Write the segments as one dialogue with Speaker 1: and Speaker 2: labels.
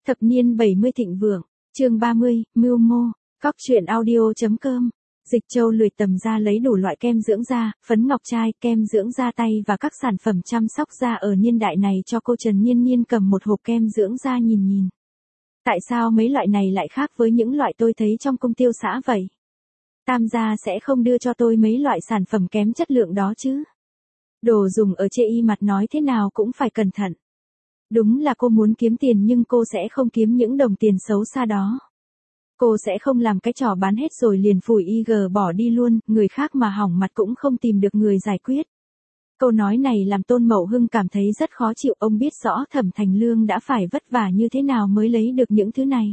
Speaker 1: Thập niên 70 thịnh vượng, chương 30, mưu mô, cóc truyện audio.com. Dịch Châu lười tầm ra lấy đủ loại kem dưỡng da, phấn ngọc trai, kem dưỡng da tay và các sản phẩm chăm sóc da ở niên đại này cho cô Trần Nhiên Nhiên cầm một hộp kem dưỡng da nhìn. Tại sao mấy loại này lại khác với những loại tôi thấy trong công tiêu xã vậy? Tam gia sẽ không đưa cho tôi mấy loại sản phẩm kém chất lượng đó chứ? Đồ dùng ở chê y mặt nói thế nào cũng phải cẩn thận. Đúng là cô muốn kiếm tiền nhưng cô sẽ không kiếm những đồng tiền xấu xa đó. Cô sẽ không làm cái trò bán hết rồi liền phủi IG bỏ đi luôn, người khác mà hỏng mặt cũng không tìm được người giải quyết. Câu nói này làm Tôn Mậu Hưng cảm thấy rất khó chịu, ông biết rõ Thẩm Thành Lương đã phải vất vả như thế nào mới lấy được những thứ này.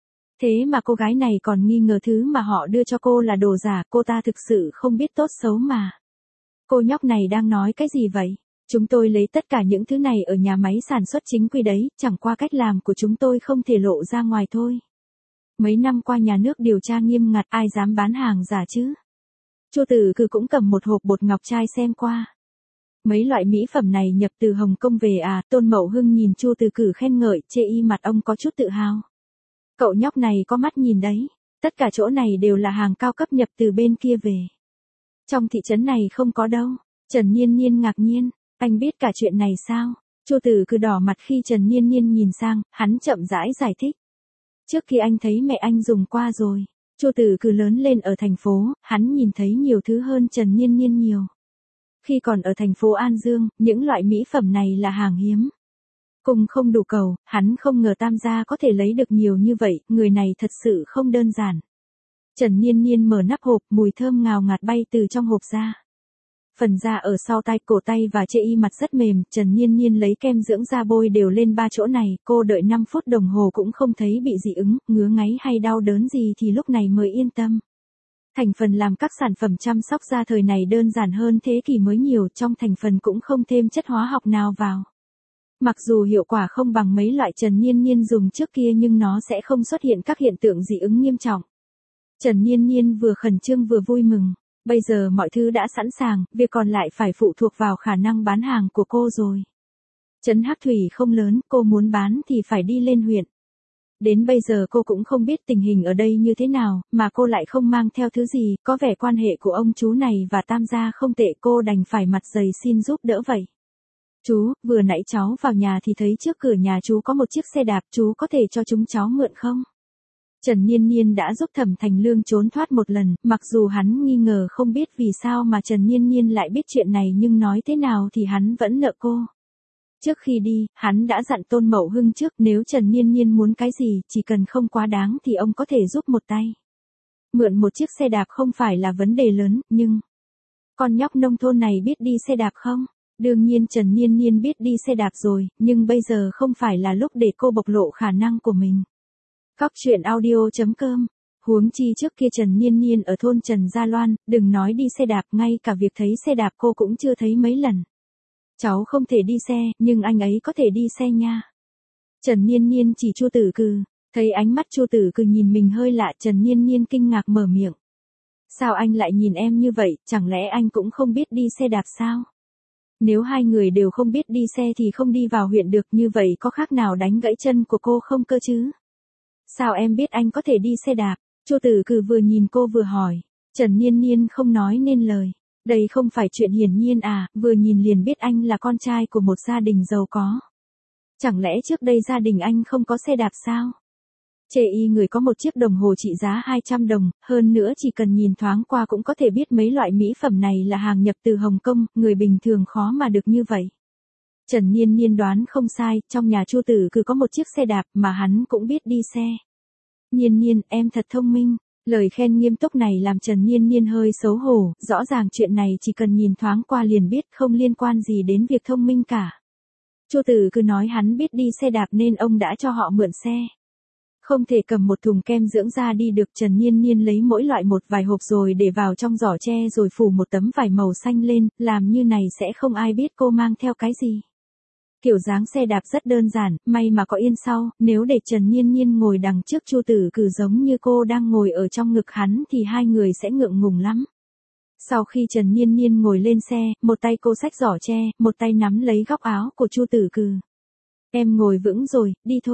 Speaker 1: Thế mà cô gái này còn nghi ngờ thứ mà họ đưa cho cô là đồ giả, cô ta thực sự không biết tốt xấu mà. Cô nhóc này đang nói cái gì vậy? Chúng tôi lấy tất cả những thứ này ở nhà máy sản xuất chính quy đấy, chẳng qua cách làm của chúng tôi không thể lộ ra ngoài thôi. Mấy năm qua nhà nước điều tra nghiêm ngặt, ai dám bán hàng giả chứ? Chu Tử Cừ cũng cầm một hộp bột ngọc trai xem qua. Mấy loại mỹ phẩm này nhập từ Hồng Kông về à? Tôn Mậu Hưng nhìn Chu Tử Cừ khen ngợi, chê y mặt ông có chút tự hào. Cậu nhóc này có mắt nhìn đấy, tất cả chỗ này đều là hàng cao cấp nhập từ bên kia về. Trong thị trấn này không có đâu. Trần Nhiên Nhiên ngạc nhiên, anh biết cả chuyện này sao? Chu Tử Cừ đỏ mặt khi Trần Nhiên Nhiên nhìn sang, hắn chậm rãi giải thích. Trước khi anh thấy mẹ anh dùng qua rồi. Chu Tử Cừ lớn lên ở thành phố, hắn nhìn thấy nhiều thứ hơn Trần Nhiên Nhiên nhiều. Khi còn ở thành phố An Dương, những loại mỹ phẩm này là hàng hiếm. Cùng không đủ cầu, hắn không ngờ Tam gia có thể lấy được nhiều như vậy, người này thật sự không đơn giản. Trần Nhiên Nhiên mở nắp hộp, mùi thơm ngào ngạt bay từ trong hộp ra. Phần da ở sau tay, cổ tay và chê y mặt rất mềm, Trần Nhiên Nhiên lấy kem dưỡng da bôi đều lên 3 chỗ này, cô đợi 5 phút đồng hồ cũng không thấy bị dị ứng, ngứa ngáy hay đau đớn gì thì lúc này mới yên tâm. Thành phần làm các sản phẩm chăm sóc da thời này đơn giản hơn thế kỷ mới nhiều, trong thành phần cũng không thêm chất hóa học nào vào. Mặc dù hiệu quả không bằng mấy loại Trần Nhiên Nhiên dùng trước kia nhưng nó sẽ không xuất hiện các hiện tượng dị ứng nghiêm trọng. Trần Nhiên Nhiên vừa khẩn trương vừa vui mừng. Bây giờ mọi thứ đã sẵn sàng, việc còn lại phải phụ thuộc vào khả năng bán hàng của cô rồi. Trấn Hắc Thủy không lớn, cô muốn bán thì phải đi lên huyện. Đến bây giờ cô cũng không biết tình hình ở đây như thế nào, mà cô lại không mang theo thứ gì, có vẻ quan hệ của ông chú này và Tam gia không tệ, cô đành phải mặt dày xin giúp đỡ vậy. Chú, vừa nãy cháu vào nhà thì thấy trước cửa nhà chú có một chiếc xe đạp, chú có thể cho chúng cháu mượn không? Trần Nhiên Nhiên đã giúp Thẩm Thành Lương trốn thoát một lần, mặc dù hắn nghi ngờ không biết vì sao mà Trần Nhiên Nhiên lại biết chuyện này nhưng nói thế nào thì hắn vẫn nợ cô. Trước khi đi, hắn đã dặn Tôn Mậu Hưng trước nếu Trần Nhiên Nhiên muốn cái gì, chỉ cần không quá đáng thì ông có thể giúp một tay. Mượn một chiếc xe đạp không phải là vấn đề lớn, nhưng... Con nhóc nông thôn này biết đi xe đạp không? Đương nhiên Trần Nhiên Nhiên biết đi xe đạp rồi, nhưng bây giờ không phải là lúc để cô bộc lộ khả năng của mình. Cóc truyện audio.com. Huống chi trước kia Trần Nhiên Nhiên ở thôn Trần Gia Loan, đừng nói đi xe đạp, ngay cả việc thấy xe đạp cô cũng chưa thấy mấy lần. Cháu không thể đi xe, nhưng anh ấy có thể đi xe nha. Trần Nhiên Nhiên chỉ Chu Tử Cừ, thấy ánh mắt Chu Tử Cừ nhìn mình hơi lạ, Trần Nhiên Nhiên kinh ngạc mở miệng. Sao anh lại nhìn em như vậy, chẳng lẽ anh cũng không biết đi xe đạp sao? Nếu hai người đều không biết đi xe thì không đi vào huyện được, như vậy có khác nào đánh gãy chân của cô không cơ chứ? Sao em biết anh có thể đi xe đạp? Chu Tử Cừ vừa nhìn cô vừa hỏi. Trần Nhiên Nhiên không nói nên lời. Đây không phải chuyện hiển nhiên à, vừa nhìn liền biết anh là con trai của một gia đình giàu có. Chẳng lẽ trước đây gia đình anh không có xe đạp sao? Chê y người có một chiếc đồng hồ trị giá 200 đồng, hơn nữa chỉ cần nhìn thoáng qua cũng có thể biết mấy loại mỹ phẩm này là hàng nhập từ Hồng Kông, người bình thường khó mà được như vậy. Trần Nhiên Nhiên đoán không sai, trong nhà Chu Tử Cừ có một chiếc xe đạp mà hắn cũng biết đi xe. Nhiên Nhiên, em thật thông minh. Lời khen nghiêm túc này làm Trần Nhiên Nhiên hơi xấu hổ, rõ ràng chuyện này chỉ cần nhìn thoáng qua liền biết, không liên quan gì đến việc thông minh cả. Chu Tử Cừ nói hắn biết đi xe đạp nên ông đã cho họ mượn xe. Không thể cầm một thùng kem dưỡng da đi được, Trần Nhiên Nhiên lấy mỗi loại một vài hộp rồi để vào trong giỏ tre rồi phủ một tấm vải màu xanh lên, làm như này sẽ không ai biết cô mang theo cái gì. Kiểu dáng xe đạp rất đơn giản, may mà có yên sau, nếu để Trần Nhiên Nhiên ngồi đằng trước Chu Tử Cừ giống như cô đang ngồi ở trong ngực hắn thì hai người sẽ ngượng ngùng lắm. Sau khi Trần Nhiên Nhiên ngồi lên xe, một tay cô xách giỏ tre, một tay nắm lấy góc áo của Chu Tử Cừ. Em ngồi vững rồi, đi thôi.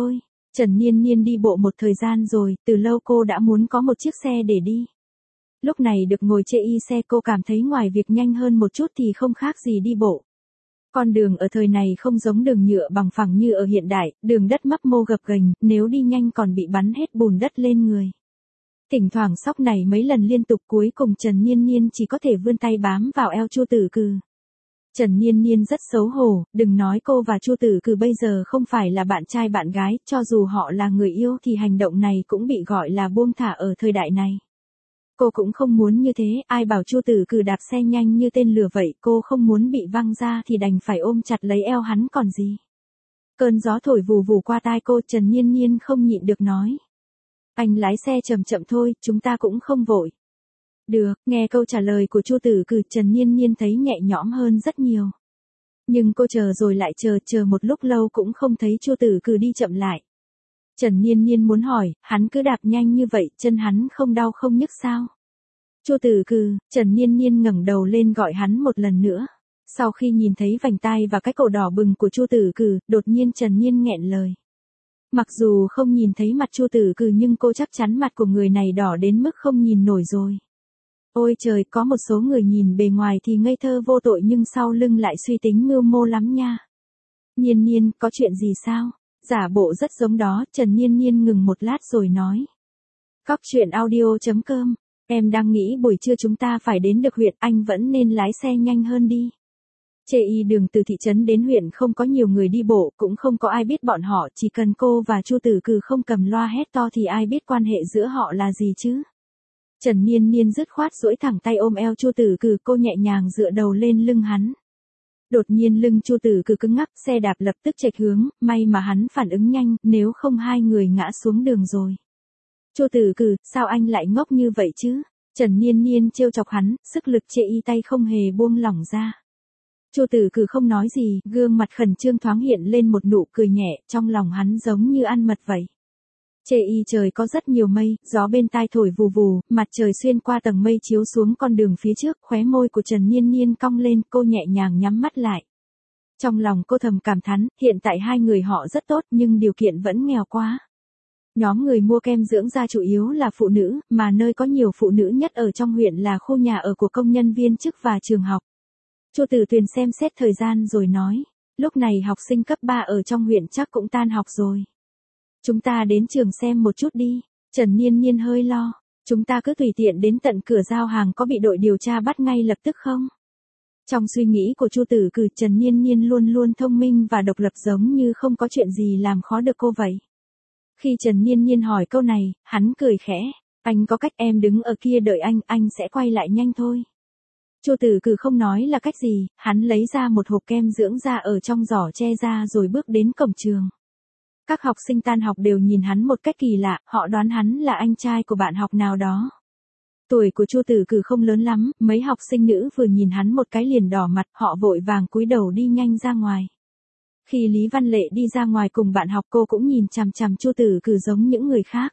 Speaker 1: Trần Niên Niên đi bộ một thời gian rồi, từ lâu cô đã muốn có một chiếc xe để đi. Lúc này được ngồi chê y xe cô cảm thấy ngoài việc nhanh hơn một chút thì không khác gì đi bộ. Con đường ở thời này không giống đường nhựa bằng phẳng như ở hiện đại, đường đất mấp mô gập ghềnh, nếu đi nhanh còn bị bắn hết bùn đất lên người. Thỉnh thoảng sóc này mấy lần liên tục cuối cùng Trần Niên Niên chỉ có thể vươn tay bám vào eo Chu Tử Cừ. Trần Niên Niên rất xấu hổ, đừng nói cô và Chu Tử Cừ bây giờ không phải là bạn trai bạn gái, cho dù họ là người yêu thì hành động này cũng bị gọi là buông thả ở thời đại này. Cô cũng không muốn như thế, ai bảo Chu Tử Cừ đạp xe nhanh như tên lửa vậy, cô không muốn bị văng ra thì đành phải ôm chặt lấy eo hắn còn gì. Cơn gió thổi vù vù qua tai cô, Trần Niên Niên không nhịn được nói. Anh lái xe chậm chậm thôi, chúng ta cũng không vội. Được, nghe câu trả lời của Chu Tử Cừ, Trần Niên Niên thấy nhẹ nhõm hơn rất nhiều. Nhưng cô chờ rồi lại chờ một lúc lâu cũng không thấy Chu Tử Cừ đi chậm lại. Trần Niên Niên muốn hỏi, hắn cứ đạp nhanh như vậy, chân hắn không đau không nhức sao? Chu Tử Cừ, Trần Niên Niên ngẩng đầu lên gọi hắn một lần nữa. Sau khi nhìn thấy vành tai và cái cổ đỏ bừng của Chu Tử Cừ, đột nhiên Trần Niên nghẹn lời. Mặc dù không nhìn thấy mặt Chu Tử Cừ nhưng cô chắc chắn mặt của người này đỏ đến mức không nhìn nổi rồi. Ôi trời, có một số người nhìn bề ngoài thì ngây thơ vô tội nhưng sau lưng lại suy tính mưu mô lắm nha. Niên Niên, có chuyện gì sao? Giả bộ rất giống đó, Trần Niên Niên ngừng một lát rồi nói. Cóc truyện audio.com, em đang nghĩ buổi trưa chúng ta phải đến được huyện, anh vẫn nên lái xe nhanh hơn đi. Chê y đường từ thị trấn đến huyện không có nhiều người đi bộ, cũng không có ai biết bọn họ, chỉ cần cô và Chu Tử Cừ không cầm loa hét to thì ai biết quan hệ giữa họ là gì chứ. Trần Niên Niên dứt khoát duỗi thẳng tay ôm eo Chu Tử Cừ, cô nhẹ nhàng dựa đầu lên lưng hắn. Đột nhiên lưng Chu Tử Cừ cứng ngắc, xe đạp lập tức chệch hướng, may mà hắn phản ứng nhanh, nếu không hai người ngã xuống đường rồi. Chu Tử Cừ, sao anh lại ngốc như vậy chứ? Trần Niên Niên trêu chọc hắn, sức lực chê y tay không hề buông lỏng ra. Chu Tử Cừ không nói gì, gương mặt khẩn trương thoáng hiện lên một nụ cười nhẹ, trong lòng hắn giống như ăn mật vậy. Chê y trời có rất nhiều mây, gió bên tai thổi vù vù, mặt trời xuyên qua tầng mây chiếu xuống con đường phía trước, khóe môi của Trần Niên Niên cong lên, cô nhẹ nhàng nhắm mắt lại. Trong lòng cô thầm cảm thán, hiện tại hai người họ rất tốt nhưng điều kiện vẫn nghèo quá. Nhóm người mua kem dưỡng da chủ yếu là phụ nữ, mà nơi có nhiều phụ nữ nhất ở trong huyện là khu nhà ở của công nhân viên chức và trường học. Chu Tử Tuyền xem xét thời gian rồi nói, lúc này học sinh cấp 3 ở trong huyện chắc cũng tan học rồi. Chúng ta đến trường xem một chút đi. Trần Niên Niên hơi lo, chúng ta cứ tùy tiện đến tận cửa giao hàng có bị đội điều tra bắt ngay lập tức không? Trong suy nghĩ của Chu Tử Cừ, Trần Niên Niên luôn luôn thông minh và độc lập giống như không có chuyện gì làm khó được cô vậy. Khi Trần Niên Niên hỏi câu này, hắn cười khẽ, anh có cách, em đứng ở kia đợi anh sẽ quay lại nhanh thôi. Chu Tử Cừ không nói là cách gì, hắn lấy ra một hộp kem dưỡng da ở trong giỏ che ra rồi bước đến cổng trường. Các học sinh tan học đều nhìn hắn một cách kỳ lạ, họ đoán hắn là anh trai của bạn học nào đó. Tuổi của Chu Tử Cừ không lớn lắm, mấy học sinh nữ vừa nhìn hắn một cái liền đỏ mặt, họ vội vàng cúi đầu đi nhanh ra ngoài. Khi Lý Văn Lệ đi ra ngoài cùng bạn học cô cũng nhìn chằm chằm Chu Tử Cừ giống những người khác.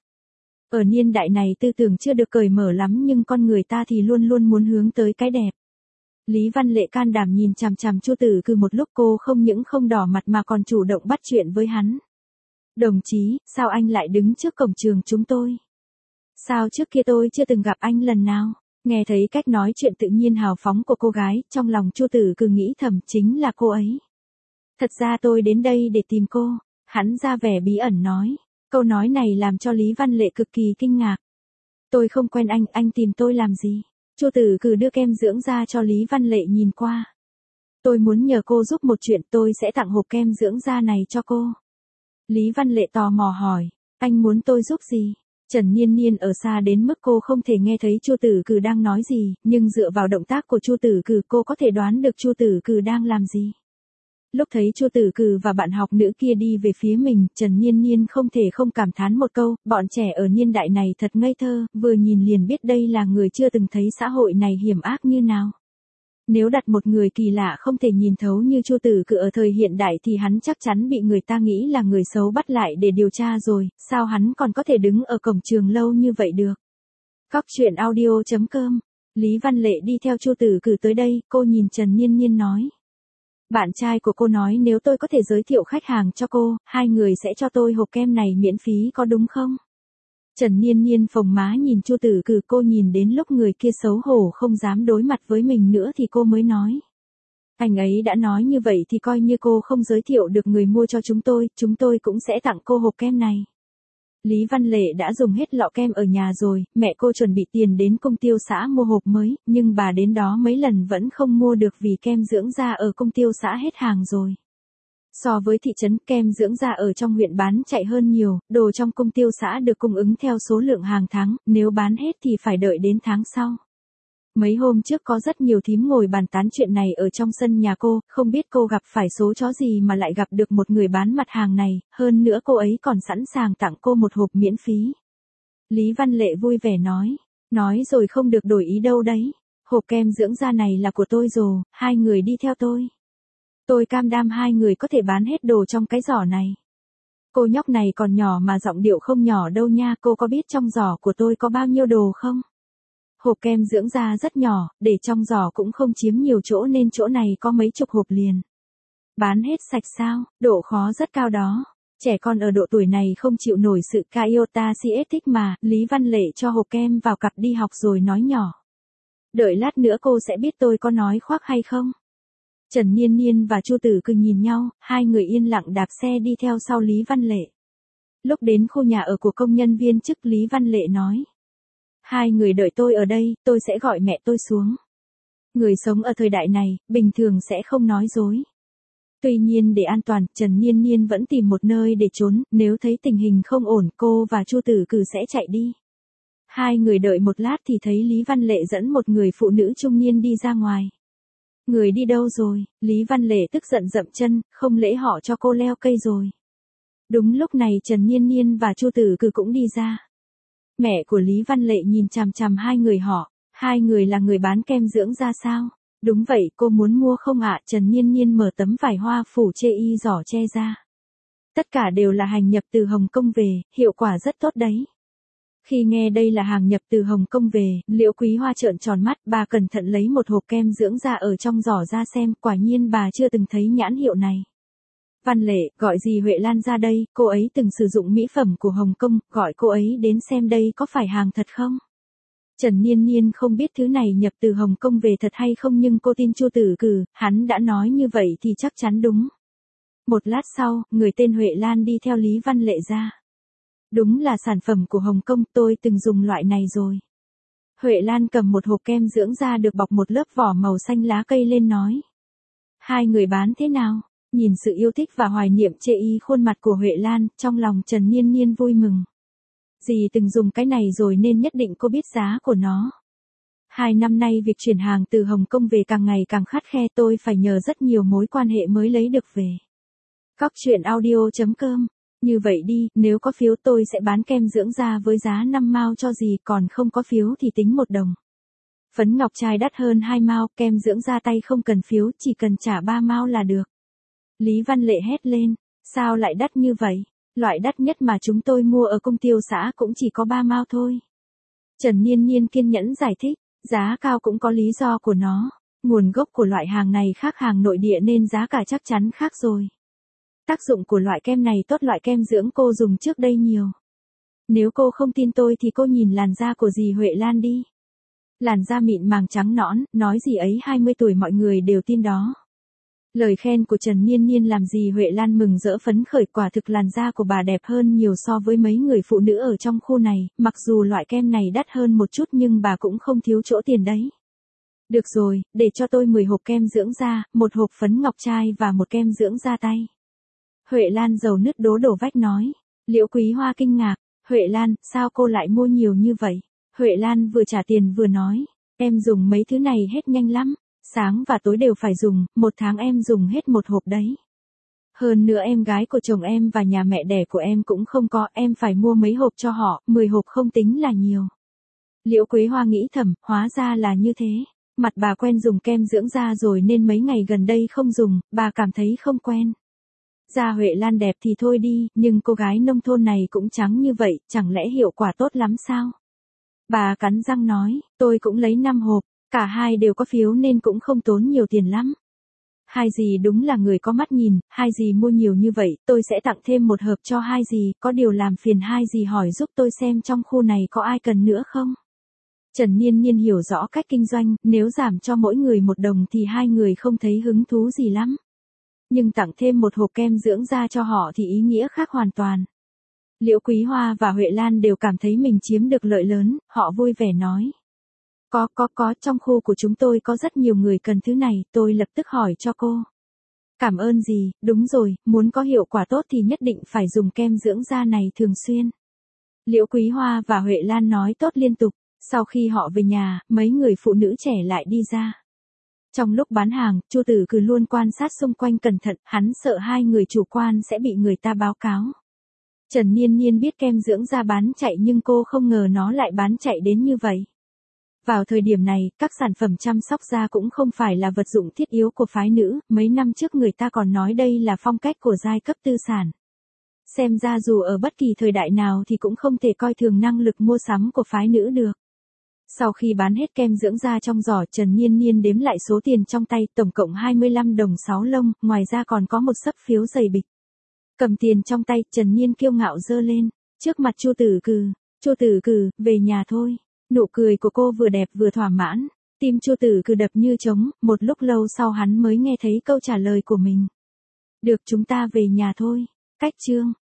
Speaker 1: Ở niên đại này tư tưởng chưa được cởi mở lắm nhưng con người ta thì luôn luôn muốn hướng tới cái đẹp. Lý Văn Lệ can đảm nhìn chằm chằm Chu Tử Cừ một lúc, cô không những không đỏ mặt mà còn chủ động bắt chuyện với hắn. Đồng chí, sao anh lại đứng trước cổng trường chúng tôi? Sao trước kia tôi chưa từng gặp anh lần nào? Nghe thấy cách nói chuyện tự nhiên hào phóng của cô gái, trong lòng Chu Tử Cừ nghĩ thầm chính là cô ấy. Thật ra tôi đến đây để tìm cô, hắn ra vẻ bí ẩn nói. Câu nói này làm cho Lý Văn Lệ cực kỳ kinh ngạc. Tôi không quen anh tìm tôi làm gì? Chu Tử Cừ đưa kem dưỡng da cho Lý Văn Lệ nhìn qua. Tôi muốn nhờ cô giúp một chuyện, tôi sẽ tặng hộp kem dưỡng da này cho cô. Lý Văn Lệ tò mò hỏi, anh muốn tôi giúp gì? Trần Niên Niên ở xa đến mức cô không thể nghe thấy Chu Tử Cừ đang nói gì, nhưng dựa vào động tác của Chu Tử Cừ cô có thể đoán được Chu Tử Cừ đang làm gì. Lúc thấy Chu Tử Cừ và bạn học nữ kia đi về phía mình, Trần Niên Niên không thể không cảm thán một câu, bọn trẻ ở niên đại này thật ngây thơ, vừa nhìn liền biết đây là người chưa từng thấy xã hội này hiểm ác như nào. Nếu đặt một người kỳ lạ không thể nhìn thấu như Chu Tử Cừ ở thời hiện đại thì hắn chắc chắn bị người ta nghĩ là người xấu bắt lại để điều tra rồi, sao hắn còn có thể đứng ở cổng trường lâu như vậy được. Cóc truyện audio.com, Lý Văn Lệ đi theo Chu Tử Cừ tới đây, cô nhìn Trần Niên Niên nói. Bạn trai của cô nói nếu tôi có thể giới thiệu khách hàng cho cô, hai người sẽ cho tôi hộp kem này miễn phí có đúng không? Trần Niên Niên phồng má nhìn Chu Tử Cử, cô nhìn đến lúc người kia xấu hổ không dám đối mặt với mình nữa thì cô mới nói. Anh ấy đã nói như vậy thì coi như cô không giới thiệu được người mua cho chúng tôi cũng sẽ tặng cô hộp kem này. Lý Văn Lệ đã dùng hết lọ kem ở nhà rồi, mẹ cô chuẩn bị tiền đến công tiêu xã mua hộp mới, nhưng bà đến đó mấy lần vẫn không mua được vì kem dưỡng da ở công tiêu xã hết hàng rồi. So với thị trấn, kem dưỡng da ở trong huyện bán chạy hơn nhiều, đồ trong công tiêu xã được cung ứng theo số lượng hàng tháng, nếu bán hết thì phải đợi đến tháng sau. Mấy hôm trước có rất nhiều thím ngồi bàn tán chuyện này ở trong sân nhà cô, không biết cô gặp phải số chó gì mà lại gặp được một người bán mặt hàng này, hơn nữa cô ấy còn sẵn sàng tặng cô một hộp miễn phí. Lý Văn Lệ vui vẻ nói rồi không được đổi ý đâu đấy, hộp kem dưỡng da này là của tôi rồi, hai người đi theo tôi. Tôi cam đoan hai người có thể bán hết đồ trong cái giỏ này. Cô nhóc này còn nhỏ mà giọng điệu không nhỏ đâu nha, cô có biết trong giỏ của tôi có bao nhiêu đồ không? Hộp kem dưỡng da rất nhỏ, để trong giỏ cũng không chiếm nhiều chỗ nên chỗ này có mấy chục hộp liền. Bán hết sạch sao, độ khó rất cao đó. Trẻ con ở độ tuổi này không chịu nổi sự Iota thích mà, Lý Văn Lệ cho hộp kem vào cặp đi học rồi nói nhỏ. Đợi lát nữa cô sẽ biết tôi có nói khoác hay không. Trần Niên Niên và Chu Tử Cử nhìn nhau, hai người yên lặng đạp xe đi theo sau Lý Văn Lệ. Lúc đến khu nhà ở của công nhân viên chức, Lý Văn Lệ nói. Hai người đợi tôi ở đây, tôi sẽ gọi mẹ tôi xuống. Người sống ở thời đại này, bình thường sẽ không nói dối. Tuy nhiên để an toàn, Trần Niên Niên vẫn tìm một nơi để trốn, nếu thấy tình hình không ổn, cô và Chu Tử Cử sẽ chạy đi. Hai người đợi một lát thì thấy Lý Văn Lệ dẫn một người phụ nữ trung niên đi ra ngoài. Người đi đâu rồi? Lý Văn Lệ tức giận dậm chân, không lẽ họ cho cô leo cây rồi. Đúng lúc này Trần Niên Niên và Chu Tử Cử cũng đi ra. Mẹ của Lý Văn Lệ nhìn chằm chằm hai người họ, hai người là người bán kem dưỡng da sao? Đúng vậy, cô muốn mua không ạ? Trần Niên Niên mở tấm vải hoa phủ chê y giỏ che ra. Tất cả đều là hàng nhập từ Hồng Kông về, hiệu quả rất tốt đấy. Khi nghe đây là hàng nhập từ Hồng Kông về, Liễu Quý Hoa trợn tròn mắt, bà cẩn thận lấy một hộp kem dưỡng da ở trong giỏ ra xem, quả nhiên bà chưa từng thấy nhãn hiệu này. Văn Lệ, gọi dì Huệ Lan ra đây, cô ấy từng sử dụng mỹ phẩm của Hồng Kông, gọi cô ấy đến xem đây có phải hàng thật không? Trần Niên Niên không biết thứ này nhập từ Hồng Kông về thật hay không nhưng cô tin Chu Tử Cử, hắn đã nói như vậy thì chắc chắn đúng. Một lát sau, người tên Huệ Lan đi theo Lý Văn Lệ ra. Đúng là sản phẩm của Hồng Kông, tôi từng dùng loại này rồi. Huệ Lan cầm một hộp kem dưỡng da được bọc một lớp vỏ màu xanh lá cây lên nói. Hai người bán thế nào? Nhìn sự yêu thích và hoài niệm chê y khuôn mặt của Huệ Lan, trong lòng Trần Niên Niên vui mừng. Dì từng dùng cái này rồi nên nhất định cô biết giá của nó. 2 năm nay việc chuyển hàng từ Hồng Kông về càng ngày càng khắt khe, tôi phải nhờ rất nhiều mối quan hệ mới lấy được về. Cóc truyện audio.com. Như vậy đi, nếu có phiếu tôi sẽ bán kem dưỡng da với giá 5 mao cho dì, còn không có phiếu thì tính 1 đồng. Phấn ngọc trai đắt hơn 2 mao, kem dưỡng da tay không cần phiếu, chỉ cần trả 3 mao là được. Lý Văn Lệ hét lên, sao lại đắt như vậy? Loại đắt nhất mà chúng tôi mua ở công tiêu xã cũng chỉ có 3 mao thôi. Trần Niên Niên kiên nhẫn giải thích, giá cao cũng có lý do của nó. Nguồn gốc của loại hàng này khác hàng nội địa nên giá cả chắc chắn khác rồi. Tác dụng của loại kem này tốt, loại kem dưỡng cô dùng trước đây nhiều. Nếu cô không tin tôi thì cô nhìn làn da của dì Huệ Lan đi. Làn da mịn màng trắng nõn, nói gì ấy 20 tuổi mọi người đều tin đó. Lời khen của Trần Niên Niên làm dì Huệ Lan mừng rỡ phấn khởi, quả thực làn da của bà đẹp hơn nhiều so với mấy người phụ nữ ở trong khu này, mặc dù loại kem này đắt hơn một chút nhưng bà cũng không thiếu chỗ tiền đấy. Được rồi, để cho tôi 10 hộp kem dưỡng da, 1 hộp phấn ngọc trai và 1 kem dưỡng da tay. Huệ Lan dầu nứt đổ vách nói. Liễu Quý Hoa kinh ngạc, Huệ Lan, sao cô lại mua nhiều như vậy? Huệ Lan vừa trả tiền vừa nói, em dùng mấy thứ này hết nhanh lắm. Sáng và tối đều phải dùng, 1 tháng em dùng hết 1 hộp đấy. Hơn nữa em gái của chồng em và nhà mẹ đẻ của em cũng không có, em phải mua mấy hộp cho họ, 10 hộp không tính là nhiều. Liễu Quế Hoa nghĩ thầm, hóa ra là như thế. Mặt bà quen dùng kem dưỡng da rồi nên mấy ngày gần đây không dùng, bà cảm thấy không quen. Da Huệ Lan đẹp thì thôi đi, nhưng cô gái nông thôn này cũng trắng như vậy, chẳng lẽ hiệu quả tốt lắm sao? Bà cắn răng nói, tôi cũng lấy 5 hộp. Cả hai đều có phiếu nên cũng không tốn nhiều tiền lắm. Hai dì đúng là người có mắt nhìn, hai dì mua nhiều như vậy, tôi sẽ tặng thêm một hộp cho hai dì, có điều làm phiền hai dì hỏi giúp tôi xem trong khu này có ai cần nữa không? Trần Niên Niên hiểu rõ cách kinh doanh, nếu giảm cho mỗi người 1 đồng thì hai người không thấy hứng thú gì lắm. Nhưng tặng thêm một hộp kem dưỡng da cho họ thì ý nghĩa khác hoàn toàn. Liễu Quý Hoa và Huệ Lan đều cảm thấy mình chiếm được lợi lớn, họ vui vẻ nói. Có, trong khu của chúng tôi có rất nhiều người cần thứ này, tôi lập tức hỏi cho cô. Cảm ơn dì, đúng rồi, muốn có hiệu quả tốt thì nhất định phải dùng kem dưỡng da này thường xuyên. Liễu Quý Hoa và Huệ Lan nói tốt liên tục, sau khi họ về nhà, mấy người phụ nữ trẻ lại đi ra. Trong lúc bán hàng, Chu Tử cứ luôn quan sát xung quanh cẩn thận, hắn sợ hai người chủ quan sẽ bị người ta báo cáo. Trần Niên Niên biết kem dưỡng da bán chạy nhưng cô không ngờ nó lại bán chạy đến như vậy. Vào thời điểm này, các sản phẩm chăm sóc da cũng không phải là vật dụng thiết yếu của phái nữ, mấy năm trước người ta còn nói đây là phong cách của giai cấp tư sản. Xem ra dù ở bất kỳ thời đại nào thì cũng không thể coi thường năng lực mua sắm của phái nữ được. Sau khi bán hết kem dưỡng da trong giỏ, Trần Niên Niên đếm lại số tiền trong tay, tổng cộng 25 đồng 6 lông, ngoài ra còn có một xấp phiếu dày bịch. Cầm tiền trong tay, Trần Niên kiêu ngạo giơ lên, trước mặt Chu Tử Cừ, về nhà thôi. Nụ cười của cô vừa đẹp vừa thỏa mãn, tim Chu Tử Cừ đập như trống, một lúc lâu sau hắn mới nghe thấy câu trả lời của mình. Được, chúng ta về nhà thôi. Cách chương